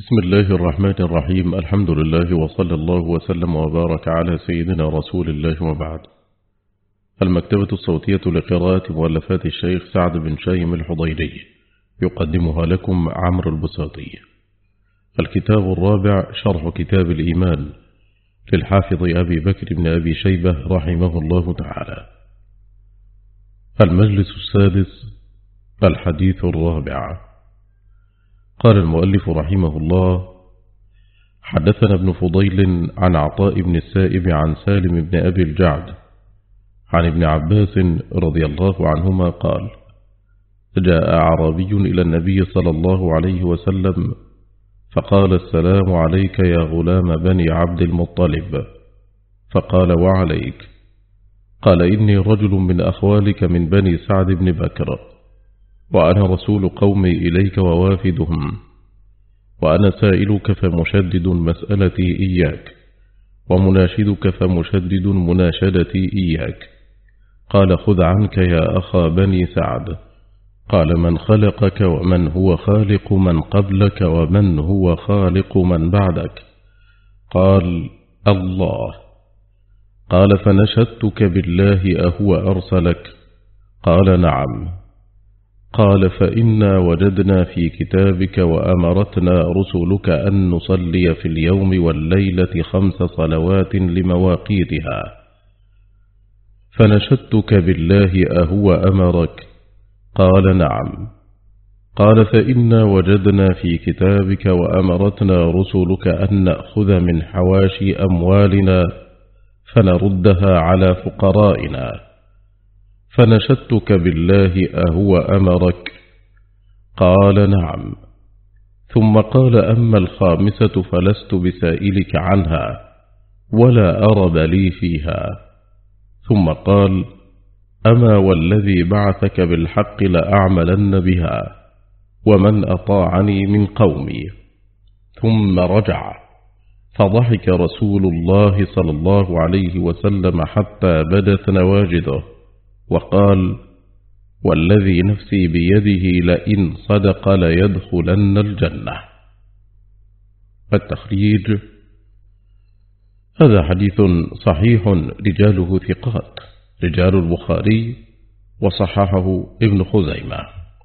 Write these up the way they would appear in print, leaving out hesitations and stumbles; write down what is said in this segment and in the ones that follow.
بسم الله الرحمن الرحيم. الحمد لله وصلى الله وسلم وبارك على سيدنا رسول الله وبعد. المكتبة الصوتية لقراءة مؤلفات الشيخ سعد بن شايم الحضيري يقدمها لكم عمرو البساطي. الكتاب الرابع شرح كتاب الإيمان للحافظ أبي بكر بن أبي شيبة رحمه الله تعالى. المجلس السادس، الحديث الرابع. قال المؤلف رحمه الله: حدثنا ابن فضيل عن عطاء بن السائب عن سالم بن أبي الجعد عن ابن عباس رضي الله عنهما قال: جاء أعرابي إلى النبي صلى الله عليه وسلم فقال: السلام عليك يا غلام بني عبد المطلب. فقال: وعليك. قال: إني رجل من أخوالك من بني سعد بن بكر، وأنا رسول قومي إليك ووافدهم، وأنا سائلك فمشدد مسألتي إياك، ومناشدك فمشدد مناشدتي إياك. قال: خذ عنك يا أخا بني سعد. قال: من خلقك ومن هو خالق من قبلك ومن هو خالق من بعدك؟ قال: الله. قال: فنشدتك بالله أهو أرسلك؟ قال: نعم. قال: فإنا وجدنا في كتابك وأمرتنا رسلك أن نصلي في اليوم والليلة 5 صلوات لمواقيتها. فنشدتك بالله أهو أمرك؟ قال: نعم. قال: فإنا وجدنا في كتابك وأمرتنا رسلك أن نأخذ من حواشي أموالنا فنردها على فقرائنا. فنشدتك بالله أهو أمرك؟ قال: نعم. ثم قال: أما الخامسة فلست بسائلك عنها ولا أرب لي فيها. ثم قال: أما والذي بعثك بالحق لأعملن بها ومن أطاعني من قومي. ثم رجع فضحك رسول الله صلى الله عليه وسلم حتى بدت نواجذه وقال: والذي نفسي بيده لئن صدق ليدخلن الجنة. التخريج: هذا حديث صحيح رجاله ثقات، رجال البخاري، وصححه ابن خزيمة.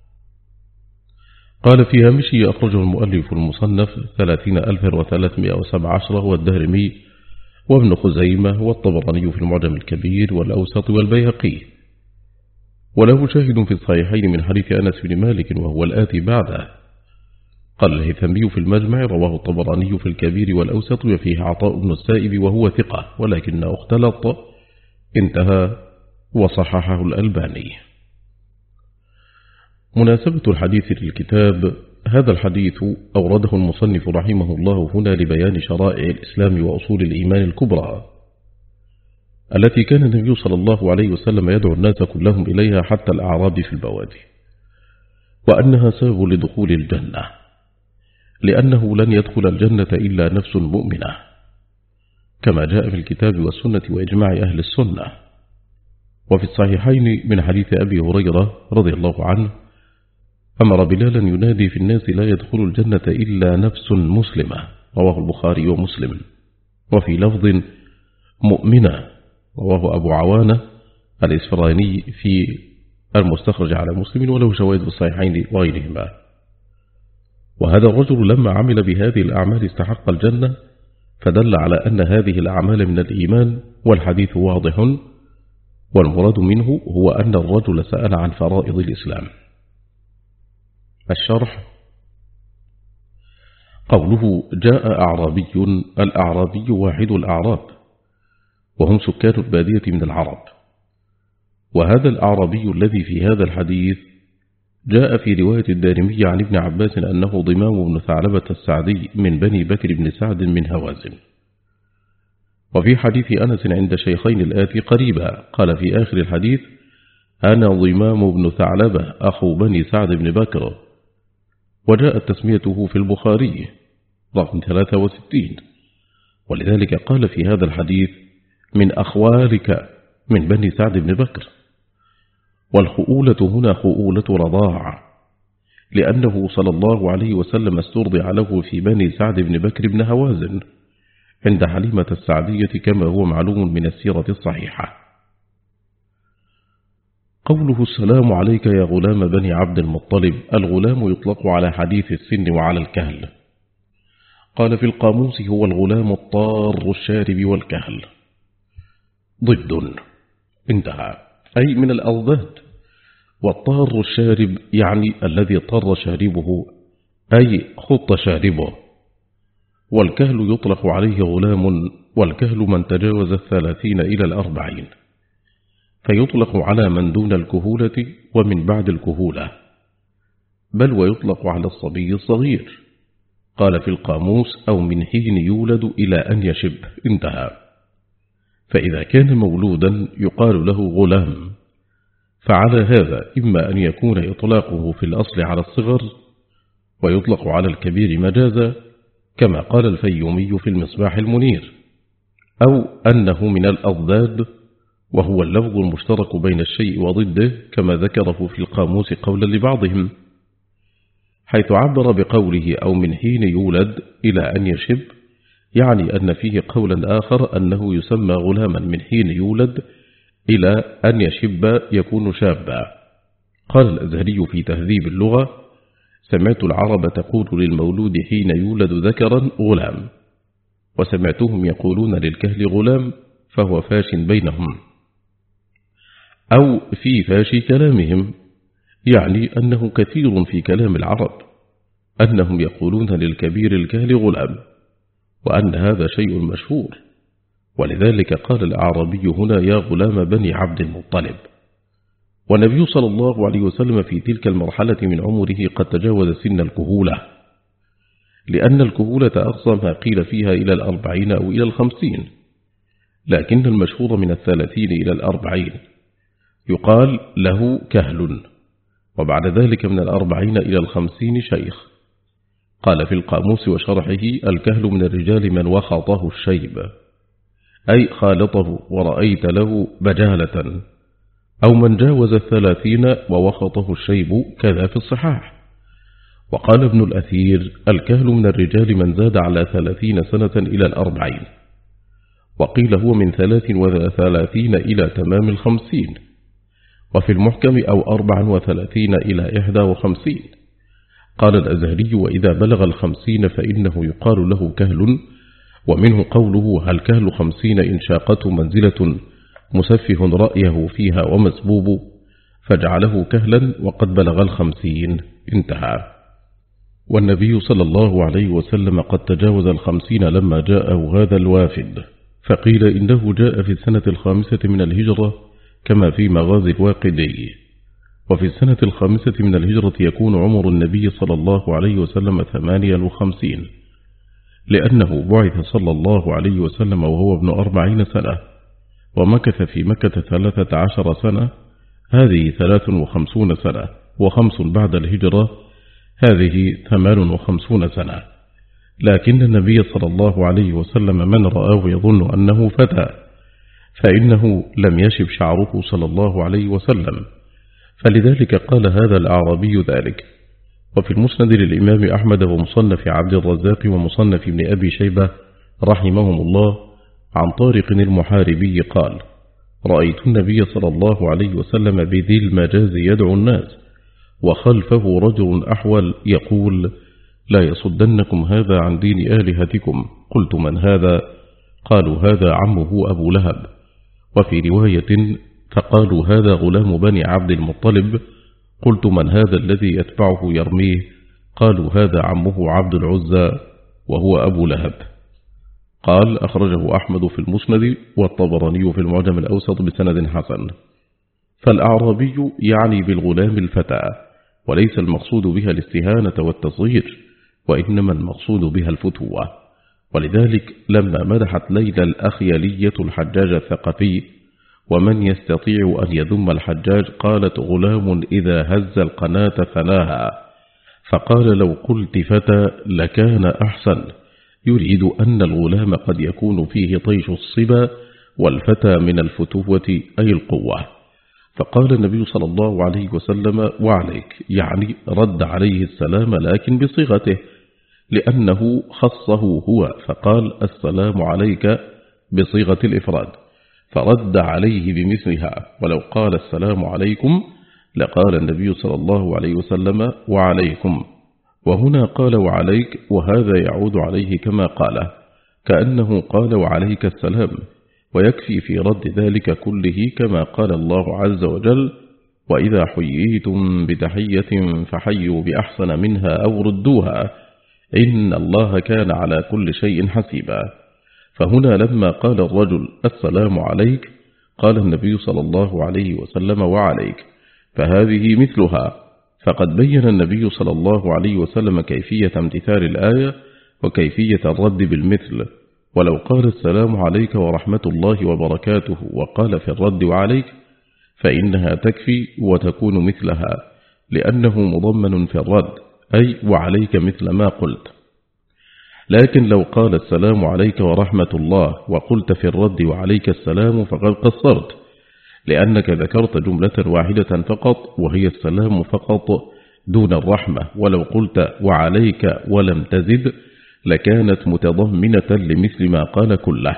قال في هامشه: أخرجه المؤلف المصنف 30,317 والدهرمي وابن خزيمة والطبراني في المعجم الكبير والأوسط والبيهقي. وله شاهد في الصحيحين من حديث أنس بن مالك وهو الآتي بعده. قال الهيثمي في المجمع: رواه الطبراني في الكبير والأوسط وفيه عطاء بن السائب وهو ثقة ولكنه اختلط، انتهى، وصححه الألباني. مناسبة الحديث للكتاب: هذا الحديث أورده المصنف رحمه الله هنا لبيان شرائع الإسلام وأصول الإيمان الكبرى التي كان النبي صلى الله عليه وسلم يدعو الناس كلهم إليها حتى الأعراب في البوادي، وأنها سبب لدخول الجنة، لأنه لن يدخل الجنة إلا نفس مؤمنة، كما جاء في الكتاب والسنة وإجماع أهل السنة. وفي الصحيحين من حديث أبي هريرة رضي الله عنه: أمر بلالا ينادي في الناس: لا يدخل الجنة إلا نفس مسلمة، رواه البخاري ومسلم. وفي لفظ: مؤمنة، رواه أبو عوانة الإسفراني في المستخرج على مسلم، وله شواهد في الصحيحين وغيرهما. وهذا الرجل لما عمل بهذه الأعمال استحق الجنة، فدل على أن هذه الأعمال من الإيمان، والحديث واضح، والمراد منه هو أن الرجل سأل عن فرائض الإسلام. الشرح: قوله جاء أعرابي، الأعرابي واحد الأعراب، وهم سكان البادية من العرب. وهذا الأعرابي الذي في هذا الحديث جاء في رواية الدارمي عن ابن عباس أنه ضمام بن ثعلبة السعدي من بني بكر بن سعد من هوازن. وفي حديث أنس عند شيخين الآتي قريبا قال في آخر الحديث: أنا ضمام بن ثعلبة أخو بني سعد بن بكر. وجاءت تسميته في البخاري رقم 63، ولذلك قال في هذا الحديث: من أخوالك من بني سعد بن بكر. والخؤولة هنا خؤولة رضاعة، لأنه صلى الله عليه وسلم استرضع له في بني سعد بن بكر بن هوازن عند حليمة السعدية كما هو معلوم من السيرة الصحيحة. قوله السلام عليك يا غلام بني عبد المطلب، الغلام يطلق على حديث السن وعلى الكهل. قال في القاموس هو الغلام الطار الشارب والكهل. ضد انتهى، أي من الأضداد. والطار الشارب يعني الذي طر شاربه، أي خط شاربه. والكهل يطلق عليه غلام، والكهل من تجاوز 30 إلى 40، فيطلق على من دون الكهولة ومن بعد الكهولة، بل ويطلق على الصبي الصغير. قال في القاموس أو من حين يولد إلى أن يشب، انتهى. فإذا كان مولودا يقال له غلام، فعلى هذا إما أن يكون إطلاقه في الأصل على الصغر ويطلق على الكبير مجازا كما قال الفيومي في المصباح المنير، أو أنه من الأضداد وهو اللفظ المشترك بين الشيء وضده كما ذكره في القاموس قولا لبعضهم، حيث عبر بقوله أو من حين يولد إلى أن يشب، يعني أن فيه قولا آخر أنه يسمى غلاما من حين يولد إلى أن يشب يكون شابا. قال الأزهري في تهذيب اللغة: سمعت العرب تقول للمولود حين يولد ذكرا غلام، وسمعتهم يقولون للكهل غلام، فهو فاش بينهم، أو في فاش كلامهم، يعني أنه كثير في كلام العرب أنهم يقولون للكبير الكهل غلام، وأن هذا شيء مشهور، ولذلك قال الأعرابي هنا يا غلام بني عبد المطلب. والنبي صلى الله عليه وسلم في تلك المرحلة من عمره قد تجاوز سن الكهولة، لأن الكهولة أقصى ما قيل فيها إلى 40 أو إلى 50، لكن المشهور من 30 إلى 40 يقال له كهل، وبعد ذلك من 40 إلى 50 شيخ. قال في القاموس وشرحه: الكهل من الرجال من وخطه الشيب، أي خالطه ورأيت له بجالة، أو من جاوز 30 ووخطه الشيب، كذا في الصحاح. وقال ابن الأثير: الكهل من الرجال من زاد على 30 سنة إلى 40، وقيل هو من 33 إلى تمام 50، وفي المحكم أو 34 إلى 51. قال الأزهري: وإذا بلغ 50 فإنه يقال له كهل، ومنه قوله: هل كهل 50 إن شاقته منزلة مسفه رأيه فيها ومسبوب، فجعله كهلا وقد بلغ 50، انتهى. والنبي صلى الله عليه وسلم قد تجاوز 50 لما جاءه هذا الوافد، فقيل إنه جاء في السنة 5 من الهجرة كما في مغازي الواقدي. وفي السنة 5 من الهجرة يكون عمر النبي صلى الله عليه وسلم 58، لأنه بعث صلى الله عليه وسلم وهو ابن 40 سنة، ومكث في مكة 13 سنة، هذه 53 سنة، و5 بعد الهجرة، هذه 58 سنة. لكن النبي صلى الله عليه وسلم من رآه يظن أنه فتى، فإنه لم يشب شعره صلى الله عليه وسلم، فلذلك قال هذا الأعرابي ذلك. وفي المسند للإمام أحمد ومصنف عبد الرزاق ومصنف ابن أبي شيبة رحمهم الله عن طارق المحاربي قال: رأيت النبي صلى الله عليه وسلم بذي المجاز يدعو الناس، وخلفه رجل أحول يقول: لا يصدنكم هذا عن دين آلهتكم. قلت: من هذا؟ قالوا: هذا عمه أبو لهب. وفي رواية: فقالوا: هذا غلام بني عبد المطلب. قلت: من هذا الذي يتبعه يرميه؟ قالوا: هذا عمه عبد العزى وهو أبو لهب. قال: أخرجه أحمد في المسند والطبراني في المعجم الأوسط بسند حسن. فالأعرابي يعني بالغلام الفتى، وليس المقصود بها الاستهانة والتصغير، وإنما المقصود بها الفتوة. ولذلك لما مدحت ليلى الأخيلية الحجاج الثقفي: ومن يستطيع أن يذم الحجاج؟ قالت: غلام إذا هز القناة فناها. فقال: لو قلت فتى لكان أحسن، يريد أن الغلام قد يكون فيه طيش الصبا، والفتى من الفتوة أي القوة. فقال النبي صلى الله عليه وسلم وعليك، يعني رد عليه السلام لكن بصيغته، لأنه خصه هو فقال السلام عليك بصيغة الإفراد، فرد عليه بمثلها. ولو قال السلام عليكم لقال النبي صلى الله عليه وسلم وعليكم، وهنا قال وعليك، وهذا يعود عليه كما قال، كأنه قال وعليك السلام، ويكفي في رد ذلك كله كما قال الله عز وجل وإذا حييتم بتحية فحيوا بأحسن منها أو ردوها إن الله كان على كل شيء حسيبا. فهنا لما قال الرجل السلام عليك قال النبي صلى الله عليه وسلم وعليك، فهذه مثلها. فقد بين النبي صلى الله عليه وسلم كيفية امتثال الآية وكيفية الرد بالمثل. ولو قال السلام عليك ورحمة الله وبركاته وقال في الرد وعليك فإنها تكفي وتكون مثلها، لأنه مضمن في الرد، أي وعليك مثل ما قلت. لكن لو قال السلام عليك ورحمة الله وقلت في الرد وعليك السلام فقد قصرت، لأنك ذكرت جملة واحدة فقط وهي السلام فقط دون الرحمة. ولو قلت وعليك ولم تزد لكانت متضمنة لمثل ما قال كله.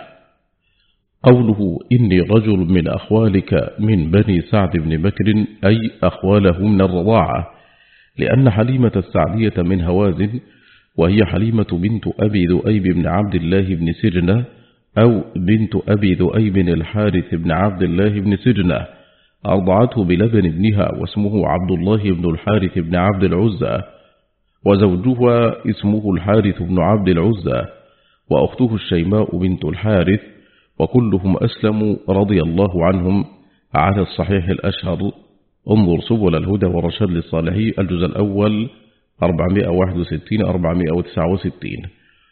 قوله إني رجل من أخوالك من بني سعد بن بكر، أي أخواله من الرضاعة، لأن حليمة السعدية من هوازن، وهي حليمة بنت أبي ذؤيب بن عبد الله بن سجنة، أو بنت أبي ذؤيب الحارث بن عبد الله بن سجنة، أرضعته بلبن ابنها واسمه عبد الله بن الحارث بن عبد العزى، وزوجها اسمه الحارث بن عبد العزى، وأخته الشيماء بنت الحارث، وكلهم أسلموا رضي الله عنهم على الصحيح الأشهر. انظر سبل الهدى والرشاد للصالحي الجزء الأول 461-469.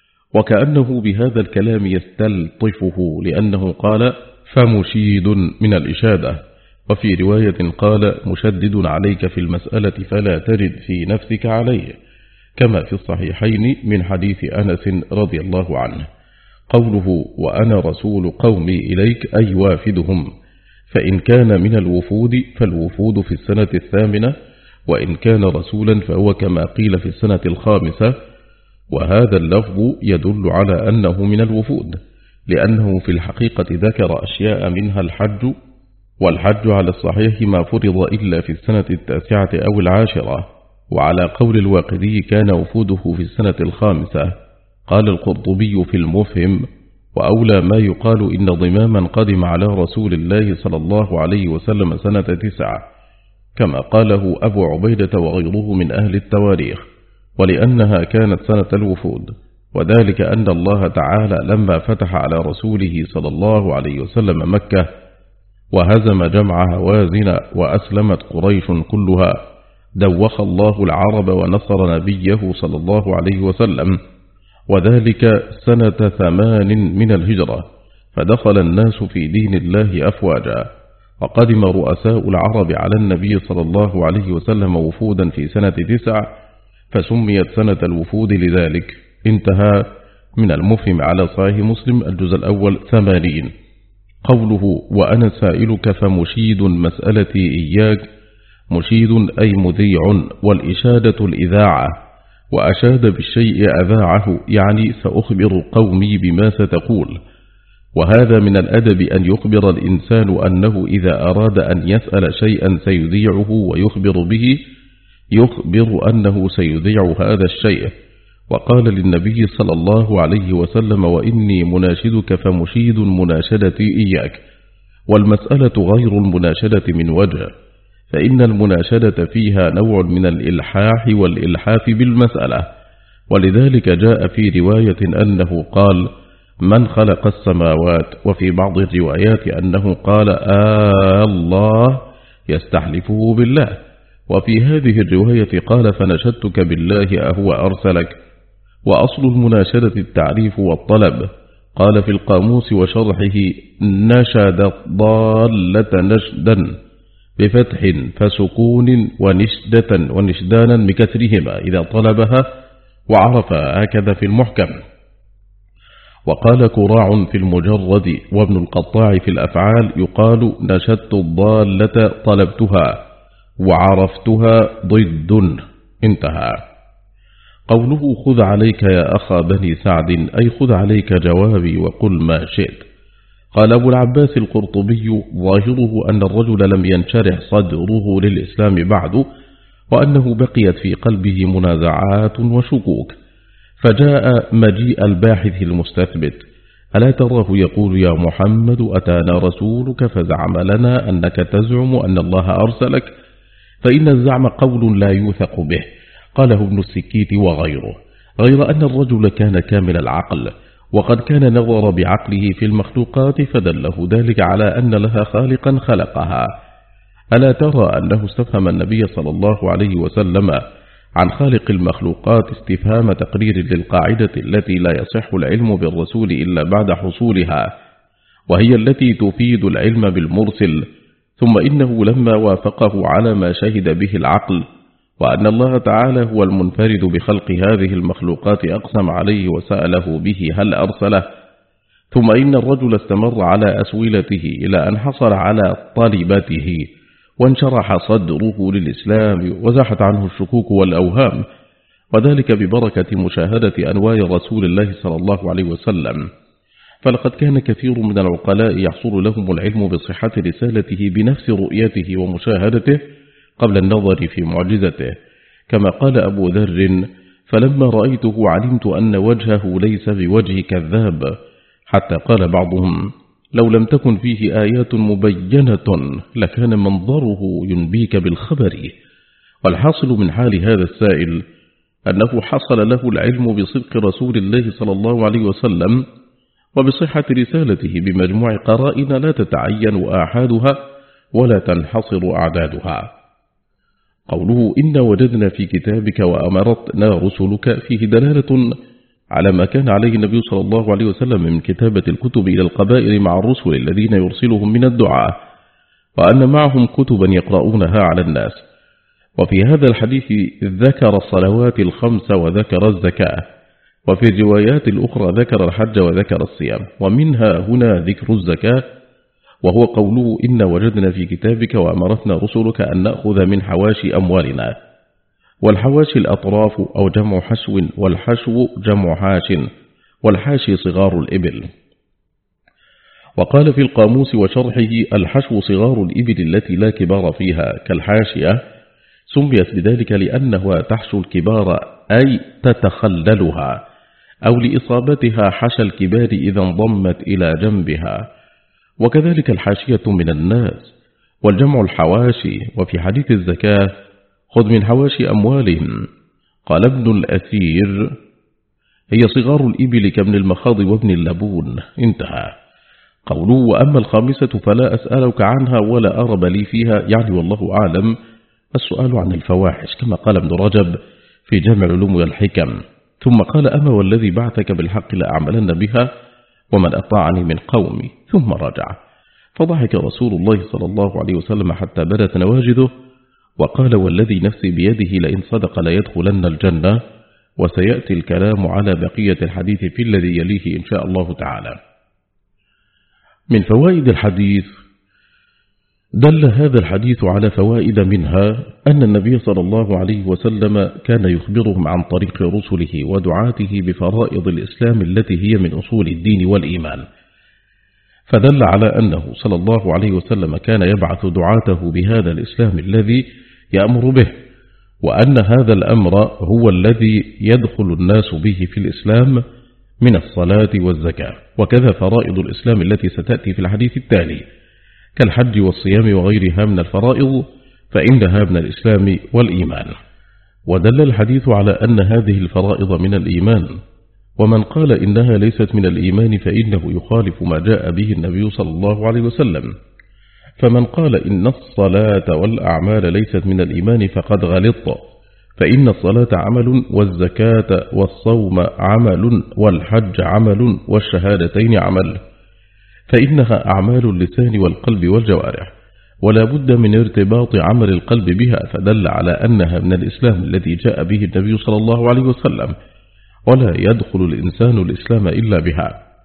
وكأنه بهذا الكلام يستلطفه، لأنه قال فمشيد من الإشادة، وفي رواية قال مشدد عليك في المسألة فلا ترد في نفسك عليه، كما في الصحيحين من حديث أنس رضي الله عنه. قوله وأنا رسول قومي إليك، أي وافدهم، فإن كان من الوفود فالوفود في السنة 8، وإن كان رسولا فهو كما قيل في السنة 5. وهذا اللفظ يدل على أنه من الوفود، لأنه في الحقيقة ذكر أشياء منها الحج، والحج على الصحيح ما فرض إلا في السنة 9 أو 10. وعلى قول الواقدي كان وفوده في السنة 5. قال القرطبي في المفهم وأولى ما يقال إن ضماما قدم على رسول الله صلى الله عليه وسلم سنة 9، كما قاله أبو عبيدة وغيره من أهل التواريخ، ولأنها كانت سنة الوفود، وذلك أن الله تعالى لما فتح على رسوله صلى الله عليه وسلم مكة وهزم جمع هوازن وأسلمت قريش كلها، دوخ الله العرب ونصر نبيه صلى الله عليه وسلم، وذلك سنة 8 من الهجرة، فدخل الناس في دين الله أفواجا، وقدم رؤساء العرب على النبي صلى الله عليه وسلم وفودا في سنة 9، فسميت سنة الوفود لذلك. انتهى من المفهم على صحيح مسلم الجزء الأول 80. قوله وأنا سائلك فمشيد مسألتي إياك، مشيد أي مذيع، والإشادة الإذاعة، وأشاد بالشيء أذاعه، يعني سأخبر قومي بما ستقول. وهذا من الأدب أن يخبر الإنسان أنه إذا أراد أن يسأل شيئا سيذيعه ويخبر به، يخبر أنه سيذيع هذا الشيء. وقال للنبي صلى الله عليه وسلم وإني مناشدك فمشيد مناشدتي إياك. والمسألة غير المناشدة من وجه، فإن المناشدة فيها نوع من الإلحاح والإلحاف بالمسألة، ولذلك جاء في رواية أنه قال من خلق السماوات، وفي بعض الروايات أنه قال الله يستحلفه بالله، وفي هذه الرواية قال فنشدتك بالله أهو أرسلك. وأصل المناشدة التعريف والطلب. قال في القاموس وشرحه نشد ضالة نشدا بفتح فسكون ونشدة ونشدانا بكسرهما إذا طلبها، وعرف هكذا في المحكم. وقال كراع في المجرد وابن القطاع في الأفعال يقال نشدت الضالة طلبتها وعرفتها ضد. انتهى. قوله خذ عليك يا أخا بني سعد أي خذ عليك جوابي وقل ما شئت. قال أبو العباس القرطبي ظاهره أن الرجل لم ينشرح صدره للإسلام بعد، وأنه بقيت في قلبه منازعات وشكوك، فجاء مجيء الباحث المستثبت: ألا تراه يقول يا محمد أتانا رسولك فزعم لنا أنك تزعم أن الله أرسلك، فإن الزعم قول لا يوثق به. قاله ابن السكيت وغيره، غير أن الرجل كان كامل العقل، وقد كان نظر بعقله في المخلوقات فدله ذلك على أن لها خالقا خلقها. ألا ترى أنه استفهم النبي صلى الله عليه وسلم عن خالق المخلوقات استفهام تقرير للقاعدة التي لا يصح العلم بالرسول إلا بعد حصولها، وهي التي تفيد العلم بالمرسل. ثم إنه لما وافقه على ما شهد به العقل وأن الله تعالى هو المنفرد بخلق هذه المخلوقات أقسم عليه وسأله به هل أرسله. ثم إن الرجل استمر على أسولته إلى أن حصل على طالبته وانشرح صدره للإسلام وزاحت عنه الشكوك والأوهام، وذلك ببركة مشاهدة أنوار رسول الله صلى الله عليه وسلم. فلقد كان كثير من العقلاء يحصل لهم العلم بصحة رسالته بنفس رؤيته ومشاهدته قبل النظر في معجزته، كما قال أبو ذر: فلما رأيته علمت أن وجهه ليس بوجه كذاب، حتى قال بعضهم: لو لم تكن فيه آيات مبينة لكان منظره ينبيك بالخبر. والحاصل من حال هذا السائل أنه حصل له العلم بصدق رسول الله صلى الله عليه وسلم وبصحة رسالته بمجموع قرائن لا تتعين آحادها ولا تنحصر أعدادها. قوله إن وجدنا في كتابك وأمرتنا رسلك فيه دلالة على ما كان عليه النبي صلى الله عليه وسلم من كتابة الكتب إلى القبائل مع الرسل الذين يرسلهم من الدعاء، وأن معهم كتبا يقرؤونها على الناس. وفي هذا الحديث ذكر الصلوات الخمس وذكر الزكاة، وفي الروايات الأخرى ذكر الحج وذكر الصيام، ومنها هنا ذكر الزكاة، وهو قوله إن وجدنا في كتابك وأمرتنا رسلك أن نأخذ من حواشي أموالنا. والحواشي الأطراف أو جمع حشو، والحشو جمع حاش، والحاشي صغار الإبل. وقال في القاموس وشرحه: الحشو صغار الإبل التي لا كبار فيها كالحاشية، سميت بذلك لأنها تحشو الكبار أي تتخللها، أو لإصابتها حشى الكبار إذا انضمت إلى جنبها. وكذلك الحاشية من الناس، والجمع الحواشي. وفي حديث الزكاة: خذ من حواشي أموالهم. قال ابن الأثير: هي صغار الإبل كابن المخاض وابن اللبون. انتهى. قوله وأما الخامسة فلا أسألك عنها ولا أرب لي فيها، يعني والله أعلم السؤال عن الفواحش، كما قال ابن رجب في جامع العلوم والحكم. ثم قال: أما والذي بعثك بالحق لأعملن بها ومن أطاعني من قومي. ثم رجع، فضحك رسول الله صلى الله عليه وسلم حتى بدت نواجذه، وقال: والذي نفسي بيده لئن صدق ليدخلن الجنة. وسيأتي الكلام على بقية الحديث في الذي يليه إن شاء الله تعالى. من فوائد الحديث: دل هذا الحديث على فوائد، منها أن النبي صلى الله عليه وسلم كان يخبرهم عن طريق رسله ودعاته بفرائض الإسلام التي هي من أصول الدين والإيمان، فدل على أنه صلى الله عليه وسلم كان يبعث دعاته بهذا الإسلام الذي يأمر به، وأن هذا الأمر هو الذي يدخل الناس به في الإسلام من الصلاة والزكاة، وكذا فرائض الإسلام التي ستأتي في الحديث التالي كالحج والصيام وغيرها من الفرائض، فإنها من الإسلام والإيمان. ودل الحديث على أن هذه الفرائض من الإيمان، ومن قال إنها ليست من الإيمان فإنه يخالف ما جاء به النبي صلى الله عليه وسلم. فمن قال إن الصلاة والأعمال ليست من الإيمان فقد غلط، فإن الصلاة عمل، والزكاة والصوم عمل، والحج عمل، والشهادتين عمل، فإنها أعمال اللسان والقلب والجوارح، ولا بد من ارتباط عمل القلب بها، فدل على أنها من الإسلام الذي جاء به النبي صلى الله عليه وسلم، ولا يدخل الإنسان الإسلام إلا بها.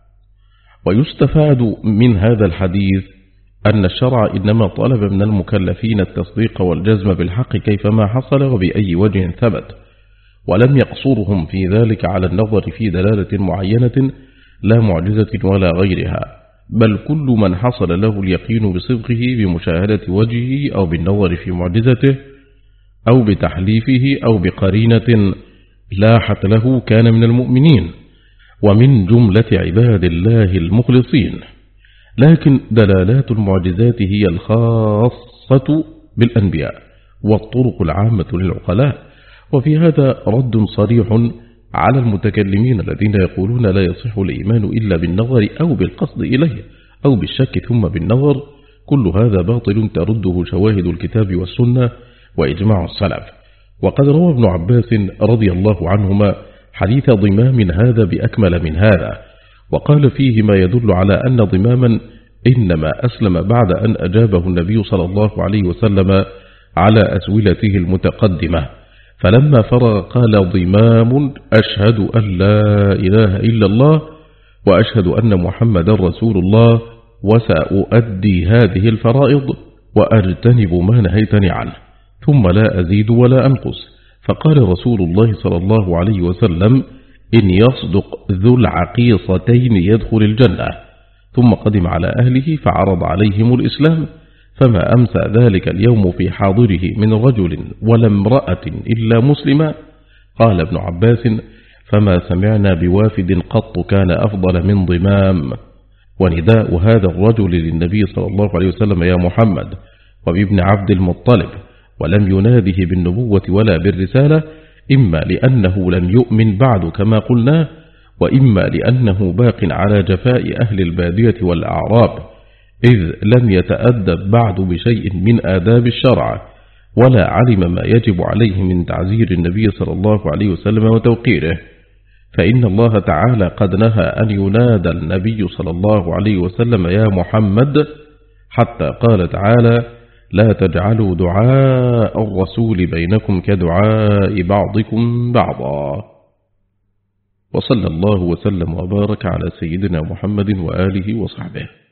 ويستفاد من هذا الحديث أن الشرع إنما طلب من المكلفين التصديق والجزم بالحق كيفما حصل وبأي وجه ثبت، ولم يقصرهم في ذلك على النظر في دلالة معينة لا معجزة ولا غيرها، بل كل من حصل له اليقين بصدقه بمشاهدة وجهه أو بالنظر في معجزته أو بتحليفه أو بقرينة لاحت له كان من المؤمنين ومن جملة عباد الله المخلصين. لكن دلالات المعجزات هي الخاصة بالأنبياء والطرق العامة للعقلاء، وفي هذا رد صريح على المتكلمين الذين يقولون لا يصح الإيمان إلا بالنظر أو بالقصد إليه أو بالشك ثم بالنظر. كل هذا باطل ترده شواهد الكتاب والسنة وإجماع السلف. وقد روى ابن عباس رضي الله عنهما حديث ضمام هذا بأكمل من هذا، وقال فيه ما يدل على أن ضماما إنما أسلم بعد أن أجابه النبي صلى الله عليه وسلم على أسولته المتقدمة، فلما فرغ قال ضمام: أشهد أن لا إله إلا الله وأشهد أن محمد رسول الله، وسأؤدي هذه الفرائض وأجتنب ما نهيتني عنه، ثم لا أزيد ولا أنقص. فقال رسول الله صلى الله عليه وسلم: إن يصدق ذو العقيصتين يدخل الجنة. ثم قدم على أهله فعرض عليهم الإسلام، فما أمسى ذلك اليوم في حاضره من رجل ولا امرأة إلا مسلما. قال ابن عباس: فما سمعنا بوافد قط كان أفضل من ضمام. ونداء هذا الرجل للنبي صلى الله عليه وسلم يا محمد وبابن عبد المطلب، ولم يناده بالنبوة ولا بالرسالة، إما لأنه لم يؤمن بعد كما قلنا، وإما لأنه باق على جفاء أهل البادية والأعراب، إذ لم يتأدب بعد بشيء من آداب الشرع، ولا علم ما يجب عليه من تعزير النبي صلى الله عليه وسلم وتوقيره. فإن الله تعالى قد نهى أن ينادى النبي صلى الله عليه وسلم يا محمد، حتى قال تعالى: لا تجعلوا دعاء الرسول بينكم كدعاء بعضكم بعضا. وصلى الله وسلم وبارك على سيدنا محمد وآله وصحبه.